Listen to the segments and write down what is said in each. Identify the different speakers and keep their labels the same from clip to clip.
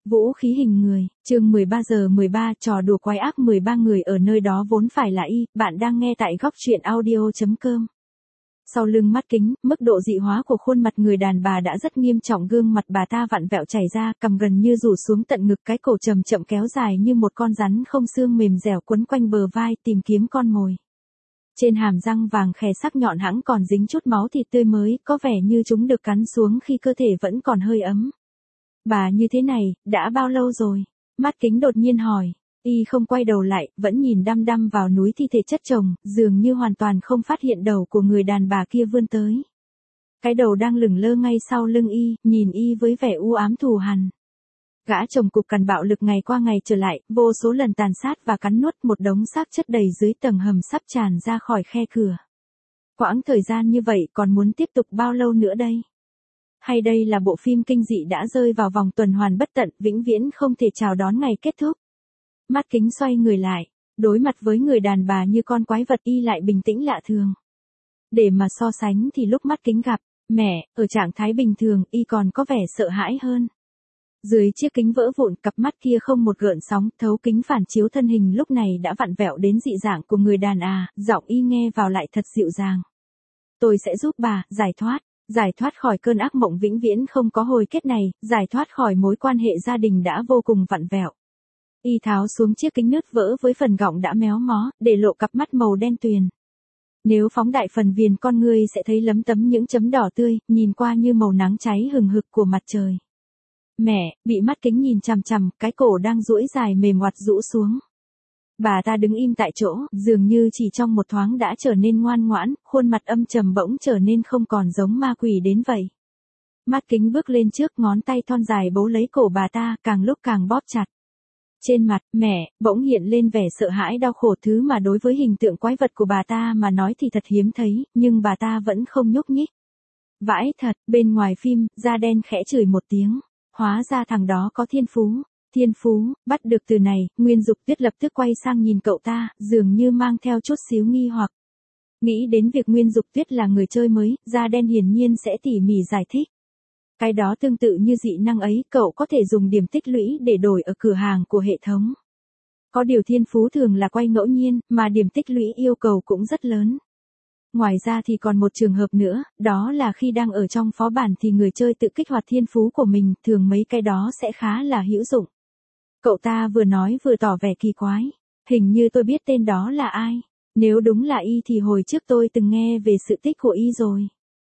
Speaker 1: Vũ khí hình người, chương 13 giờ 13, trò đùa quái ác 13 người ở nơi đó vốn phải là y, bạn đang nghe tại góc truyện audio.com. Sau lưng mắt kính, mức độ dị hóa của khuôn mặt người đàn bà đã rất nghiêm trọng, gương mặt bà ta vặn vẹo chảy ra, cằm gần như rủ xuống tận ngực, cái cổ chậm chậm kéo dài như một con rắn không xương mềm dẻo quấn quanh bờ vai tìm kiếm con mồi. Trên hàm răng vàng khè sắc nhọn hãng còn dính chút máu thịt tươi mới, có vẻ như chúng được cắn xuống khi cơ thể vẫn còn hơi ấm. Bà như thế này, đã bao lâu rồi? Mắt kính đột nhiên hỏi. Y không quay đầu lại, vẫn nhìn đăm đăm vào núi thi thể chất chồng, dường như hoàn toàn không phát hiện đầu của người đàn bà kia vươn tới. Cái đầu đang lửng lơ ngay sau lưng y, nhìn y với vẻ u ám thù hằn. Gã chồng cục cằn bạo lực ngày qua ngày trở lại, vô số lần tàn sát và cắn nuốt một đống xác chất đầy dưới tầng hầm sắp tràn ra khỏi khe cửa. Quãng thời gian như vậy còn muốn tiếp tục bao lâu nữa đây? Hay đây là bộ phim kinh dị đã rơi vào vòng tuần hoàn bất tận, vĩnh viễn không thể chào đón ngày kết thúc? Mắt kính xoay người lại, đối mặt với người đàn bà như con quái vật, y lại bình tĩnh lạ thường. Để mà so sánh thì lúc mắt kính gặp mẹ, ở trạng thái bình thường, y còn có vẻ sợ hãi hơn. Dưới chiếc kính vỡ vụn, cặp mắt kia không một gợn sóng, thấu kính phản chiếu thân hình lúc này đã vặn vẹo đến dị dạng của người đàn giọng y nghe vào lại thật dịu dàng. Tôi sẽ giúp bà giải thoát khỏi cơn ác mộng vĩnh viễn không có hồi kết này, giải thoát khỏi mối quan hệ gia đình đã vô cùng vặn vẹo. Y tháo xuống chiếc kính nứt vỡ với phần gọng đã méo mó, để lộ cặp mắt màu đen tuyền. Nếu phóng đại phần viền con ngươi sẽ thấy lấm tấm những chấm đỏ tươi, nhìn qua như màu nắng cháy hừng hực của mặt trời. Mẹ, bị mắt kính nhìn chằm chằm, cái cổ đang duỗi dài mềm oặt rũ xuống. Bà ta đứng im tại chỗ, dường như chỉ trong một thoáng đã trở nên ngoan ngoãn, khuôn mặt âm trầm bỗng trở nên không còn giống ma quỷ đến vậy. Mắt kính bước lên trước, ngón tay thon dài bấu lấy cổ bà ta, càng lúc càng bóp chặt. Trên mặt mẹ bỗng hiện lên vẻ sợ hãi đau khổ, thứ mà đối với hình tượng quái vật của bà ta mà nói thì thật hiếm thấy, nhưng bà ta vẫn không nhúc nhích. Vãi thật, bên ngoài phim, da đen khẽ chửi một tiếng. Hóa ra thằng đó có thiên phú. Thiên phú, bắt được từ này, Nguyên Dục Tuyết lập tức quay sang nhìn cậu ta, dường như mang theo chút xíu nghi hoặc. Nghĩ đến việc Nguyên Dục Tuyết là người chơi mới, da đen hiển nhiên sẽ tỉ mỉ giải thích. Cái đó tương tự như dị năng ấy, cậu có thể dùng điểm tích lũy để đổi ở cửa hàng của hệ thống. Có điều thiên phú thường là quay ngẫu nhiên, mà điểm tích lũy yêu cầu cũng rất lớn. Ngoài ra thì còn một trường hợp nữa, đó là khi đang ở trong phó bản thì người chơi tự kích hoạt thiên phú của mình, thường mấy cái đó sẽ khá là hữu dụng. Cậu ta vừa nói vừa tỏ vẻ kỳ quái. Hình như tôi biết tên đó là ai. Nếu đúng là y thì hồi trước tôi từng nghe về sự tích của y rồi.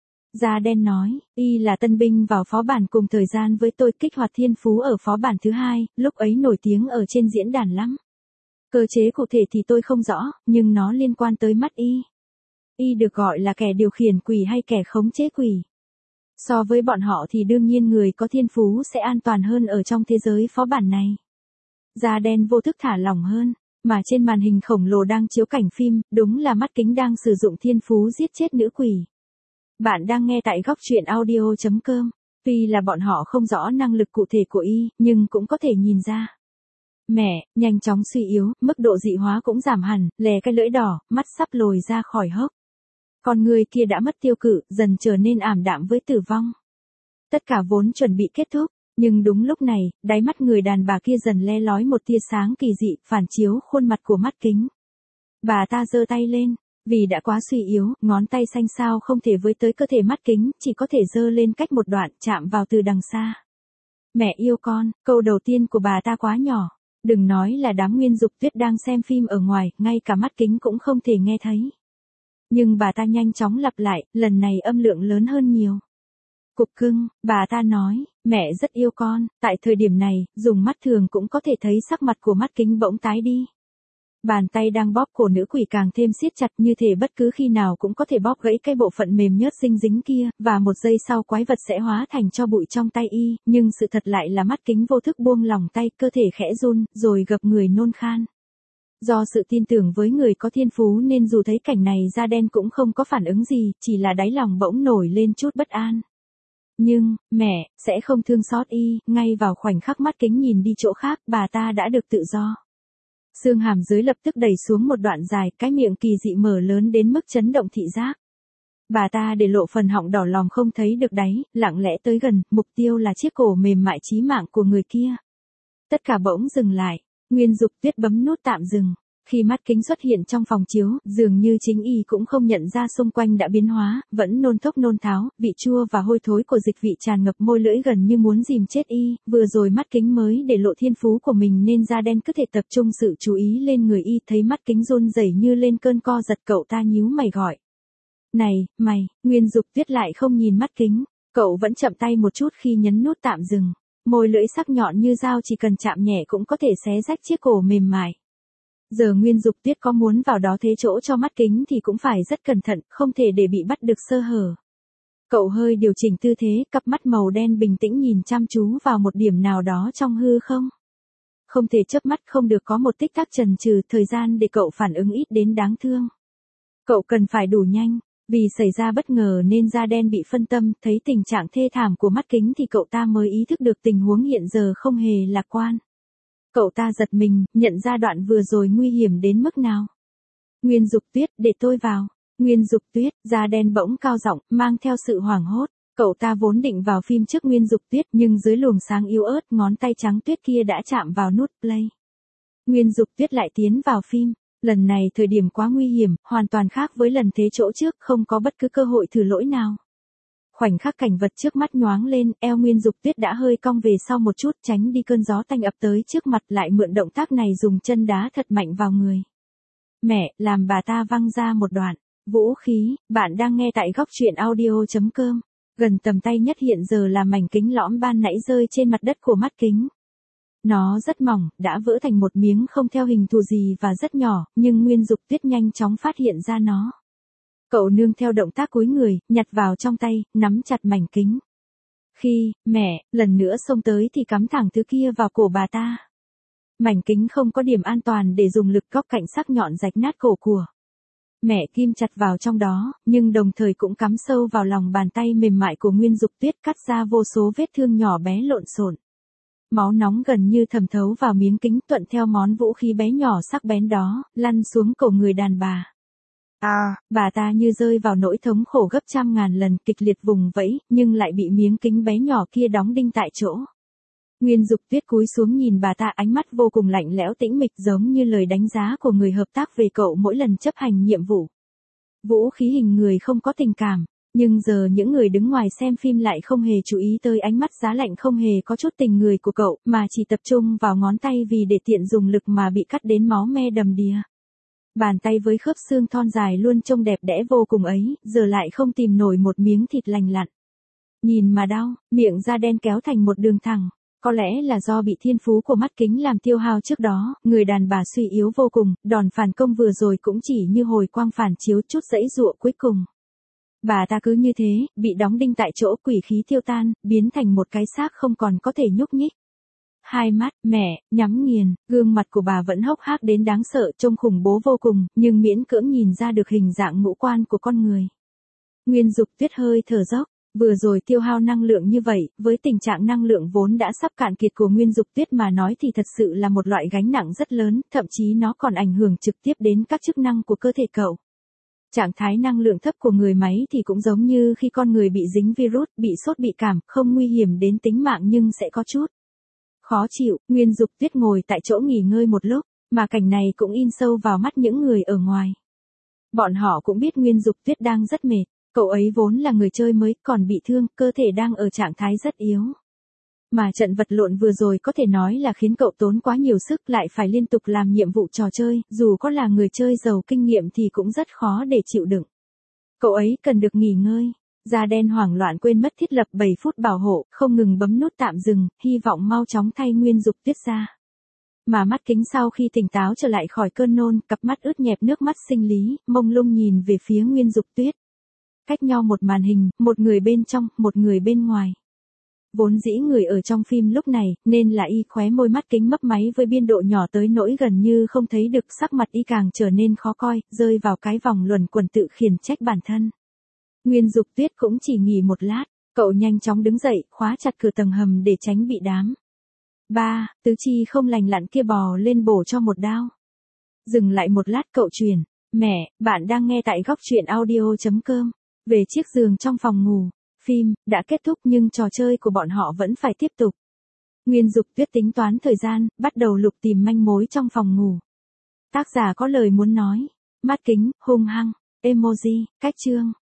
Speaker 1: Da đen nói, y là tân binh vào phó bản cùng thời gian với tôi, kích hoạt thiên phú ở phó bản thứ 2, lúc ấy nổi tiếng ở trên diễn đàn lắm. Cơ chế cụ thể thì tôi không rõ, nhưng nó liên quan tới mắt y. Y được gọi là kẻ điều khiển quỷ hay kẻ khống chế quỷ. So với bọn họ thì đương nhiên người có thiên phú sẽ an toàn hơn ở trong thế giới phó bản này. Da đen vô thức thả lỏng hơn, mà trên màn hình khổng lồ đang chiếu cảnh phim, đúng là mắt kính đang sử dụng thiên phú giết chết nữ quỷ. Bạn đang nghe tại góc truyện audio.com. Tuy là bọn họ không rõ năng lực cụ thể của y, nhưng cũng có thể nhìn ra. Mẹ, nhanh chóng suy yếu, mức độ dị hóa cũng giảm hẳn, lè cái lưỡi đỏ, mắt sắp lồi ra khỏi hốc. Con người kia đã mất tiêu cự, dần trở nên ảm đạm với tử vong. Tất cả vốn chuẩn bị kết thúc, nhưng đúng lúc này, đáy mắt người đàn bà kia dần le lói một tia sáng kỳ dị, phản chiếu khuôn mặt của mắt kính. Bà ta giơ tay lên, vì đã quá suy yếu, ngón tay xanh xao không thể với tới cơ thể mắt kính, chỉ có thể giơ lên cách một đoạn, chạm vào từ đằng xa. Mẹ yêu con, câu đầu tiên của bà ta quá nhỏ. Đừng nói là đám Nguyên Dục Tuyết đang xem phim ở ngoài, ngay cả mắt kính cũng không thể nghe thấy. Nhưng bà ta nhanh chóng lặp lại, lần này âm lượng lớn hơn nhiều. Cục cưng, bà ta nói, mẹ rất yêu con, tại thời điểm này, dùng mắt thường cũng có thể thấy sắc mặt của mắt kính bỗng tái đi. Bàn tay đang bóp cổ nữ quỷ càng thêm siết chặt, như thể bất cứ khi nào cũng có thể bóp gãy cái bộ phận mềm nhớt dinh dính kia, và một giây sau quái vật sẽ hóa thành tro bụi trong tay y, nhưng sự thật lại là mắt kính vô thức buông lỏng tay, cơ thể khẽ run, rồi gập người nôn khan. Do sự tin tưởng với người có thiên phú nên dù thấy cảnh này da đen cũng không có phản ứng gì, chỉ là đáy lòng bỗng nổi lên chút bất an. Nhưng, mẹ, sẽ không thương xót y, ngay vào khoảnh khắc mắt kính nhìn đi chỗ khác, bà ta đã được tự do. Xương hàm dưới lập tức đẩy xuống một đoạn dài, cái miệng kỳ dị mở lớn đến mức chấn động thị giác. Bà ta để lộ phần họng đỏ lòm không thấy được đáy, lặng lẽ tới gần, mục tiêu là chiếc cổ mềm mại chí mạng của người kia. Tất cả bỗng dừng lại. Nguyên Dục Tuyết bấm nút tạm dừng. Khi mắt kính xuất hiện trong phòng chiếu, dường như chính y cũng không nhận ra xung quanh đã biến hóa, vẫn nôn thốc nôn tháo, vị chua và hôi thối của dịch vị tràn ngập môi lưỡi gần như muốn dìm chết y, vừa rồi mắt kính mới để lộ thiên phú của mình nên da đen cứ thể tập trung sự chú ý lên người y, thấy mắt kính run rẩy như lên cơn co giật, cậu ta nhíu mày gọi. Này, mày, Nguyên Dục Tuyết lại không nhìn mắt kính, cậu vẫn chậm tay một chút khi nhấn nút tạm dừng, môi lưỡi sắc nhọn như dao chỉ cần chạm nhẹ cũng có thể xé rách chiếc cổ mềm mại. Giờ Nguyên Dục Tuyết có muốn vào đó thế chỗ cho mắt kính thì cũng phải rất cẩn thận, không thể để bị bắt được sơ hở. Cậu hơi điều chỉnh tư thế, cặp mắt màu đen bình tĩnh nhìn chăm chú vào một điểm nào đó trong hư không. Không thể chớp mắt, không được có một tích tắc chần chừ, thời gian để cậu phản ứng ít đến đáng thương. Cậu cần phải đủ nhanh, vì xảy ra bất ngờ nên da đen bị phân tâm, thấy tình trạng thê thảm của mắt kính thì cậu ta mới ý thức được tình huống hiện giờ không hề lạc quan. Cậu ta giật mình, nhận ra đoạn vừa rồi nguy hiểm đến mức nào. Nguyên Dục Tuyết, để tôi vào. Nguyên Dục Tuyết, da đen bỗng cao giọng, mang theo sự hoảng hốt. Cậu ta vốn định vào phim trước Nguyên Dục Tuyết nhưng dưới luồng sáng yếu ớt ngón tay trắng tuyết kia đã chạm vào nút play. Nguyên Dục Tuyết lại tiến vào phim. Lần này thời điểm quá nguy hiểm, hoàn toàn khác với lần thế chỗ trước, không có bất cứ cơ hội thử lỗi nào. Khoảnh khắc cảnh vật trước mắt nhoáng lên, eo Nguyên Dục Tuyết đã hơi cong về sau một chút, tránh đi cơn gió tanh ập tới trước mặt, lại mượn động tác này dùng chân đá thật mạnh vào người. Mẹ, làm bà ta văng ra một đoạn. Vũ khí, bạn đang nghe tại góc truyện audio.com. Gần tầm tay nhất hiện giờ là mảnh kính lõm ban nãy rơi trên mặt đất của mắt kính. Nó rất mỏng, đã vỡ thành một miếng không theo hình thù gì và rất nhỏ, nhưng Nguyên Dục Tuyết nhanh chóng phát hiện ra nó. Cậu nương theo động tác cúi người, nhặt vào trong tay, nắm chặt mảnh kính. Khi, mẹ, lần nữa xông tới thì cắm thẳng thứ kia vào cổ bà ta. Mảnh kính không có điểm an toàn để dùng lực góc cạnh sắc nhọn rạch nát cổ của mẹ, kim chặt vào trong đó, nhưng đồng thời cũng cắm sâu vào lòng bàn tay mềm mại của Nguyên Dục Tuyết, cắt ra vô số vết thương nhỏ bé lộn xộn. Máu nóng gần như thẩm thấu vào miếng kính, thuận theo món vũ khí bé nhỏ sắc bén đó, lăn xuống cổ người đàn bà. Bà ta như rơi vào nỗi thống khổ gấp trăm ngàn lần, kịch liệt vùng vẫy, nhưng lại bị miếng kính bé nhỏ kia đóng đinh tại chỗ. Nguyên Dục Tuyết cúi xuống nhìn bà ta, ánh mắt vô cùng lạnh lẽo tĩnh mịch, giống như lời đánh giá của người hợp tác về cậu mỗi lần chấp hành nhiệm vụ. Vũ khí hình người không có tình cảm, nhưng giờ những người đứng ngoài xem phim lại không hề chú ý tới ánh mắt giá lạnh không hề có chút tình người của cậu, mà chỉ tập trung vào ngón tay vì để tiện dùng lực mà bị cắt đến máu me đầm đìa. Bàn tay với khớp xương thon dài luôn trông đẹp đẽ vô cùng ấy, giờ lại không tìm nổi một miếng thịt lành lặn. Nhìn mà đau, miệng da đen kéo thành một đường thẳng. Có lẽ là do bị thiên phú của mắt kính làm tiêu hao trước đó, người đàn bà suy yếu vô cùng, đòn phản công vừa rồi cũng chỉ như hồi quang phản chiếu, chút dãy dụa cuối cùng. Bà ta cứ như thế, bị đóng đinh tại chỗ, quỷ khí tiêu tan, biến thành một cái xác không còn có thể nhúc nhích. Hai mắt, mẹ, nhắm nghiền, gương mặt của bà vẫn hốc hác đến đáng sợ, trông khủng bố vô cùng, nhưng miễn cưỡng nhìn ra được hình dạng ngũ quan của con người. Nguyên Dục Tuyết hơi thở dốc. Vừa rồi tiêu hao năng lượng như vậy, với tình trạng năng lượng vốn đã sắp cạn kiệt của Nguyên Dục Tuyết mà nói thì thật sự là một loại gánh nặng rất lớn, thậm chí nó còn ảnh hưởng trực tiếp đến các chức năng của cơ thể cậu. Trạng thái năng lượng thấp của người máy thì cũng giống như khi con người bị dính virus, bị sốt bị cảm, không nguy hiểm đến tính mạng nhưng sẽ có chút khó chịu. Nguyên Dục Tuyết ngồi tại chỗ nghỉ ngơi một lúc, mà cảnh này cũng in sâu vào mắt những người ở ngoài. Bọn họ cũng biết Nguyên Dục Tuyết đang rất mệt. Cậu ấy vốn là người chơi mới, còn bị thương, cơ thể đang ở trạng thái rất yếu. Mà trận vật lộn vừa rồi có thể nói là khiến cậu tốn quá nhiều sức, lại phải liên tục làm nhiệm vụ trò chơi, dù có là người chơi giàu kinh nghiệm thì cũng rất khó để chịu đựng. Cậu ấy cần được nghỉ ngơi. Da đen hoảng loạn quên mất thiết lập 7 phút bảo hộ, không ngừng bấm nút tạm dừng, hy vọng mau chóng thay Nguyên Dục Tuyết ra. Mà mắt kính sau khi tỉnh táo trở lại khỏi cơn nôn, cặp mắt ướt nhẹp nước mắt sinh lý, mông lung nhìn về phía Nguyên Dục Tuyết. Cách nhau một màn hình, một người bên trong, một người bên ngoài. Vốn dĩ người ở trong phim lúc này, nên là y, khóe môi mắt kính mấp máy với biên độ nhỏ tới nỗi gần như không thấy được, sắc mặt y càng trở nên khó coi, rơi vào cái vòng luẩn quẩn tự khiển trách bản thân. Nguyên Dục Tuyết cũng chỉ nghỉ một lát, cậu nhanh chóng đứng dậy, khóa chặt cửa tầng hầm để tránh bị đám tứ chi không lành lặn kia bò lên bổ cho một đao. Dừng lại một lát cậu truyền, mẹ, bạn đang nghe tại góc truyện audio.com. Về chiếc giường trong phòng ngủ, phim đã kết thúc nhưng trò chơi của bọn họ vẫn phải tiếp tục. Nguyên Dục Tuyết tính toán thời gian, bắt đầu lục tìm manh mối trong phòng ngủ. Tác giả có lời muốn nói. Mắt kính, hung hăng, emoji, cách chương.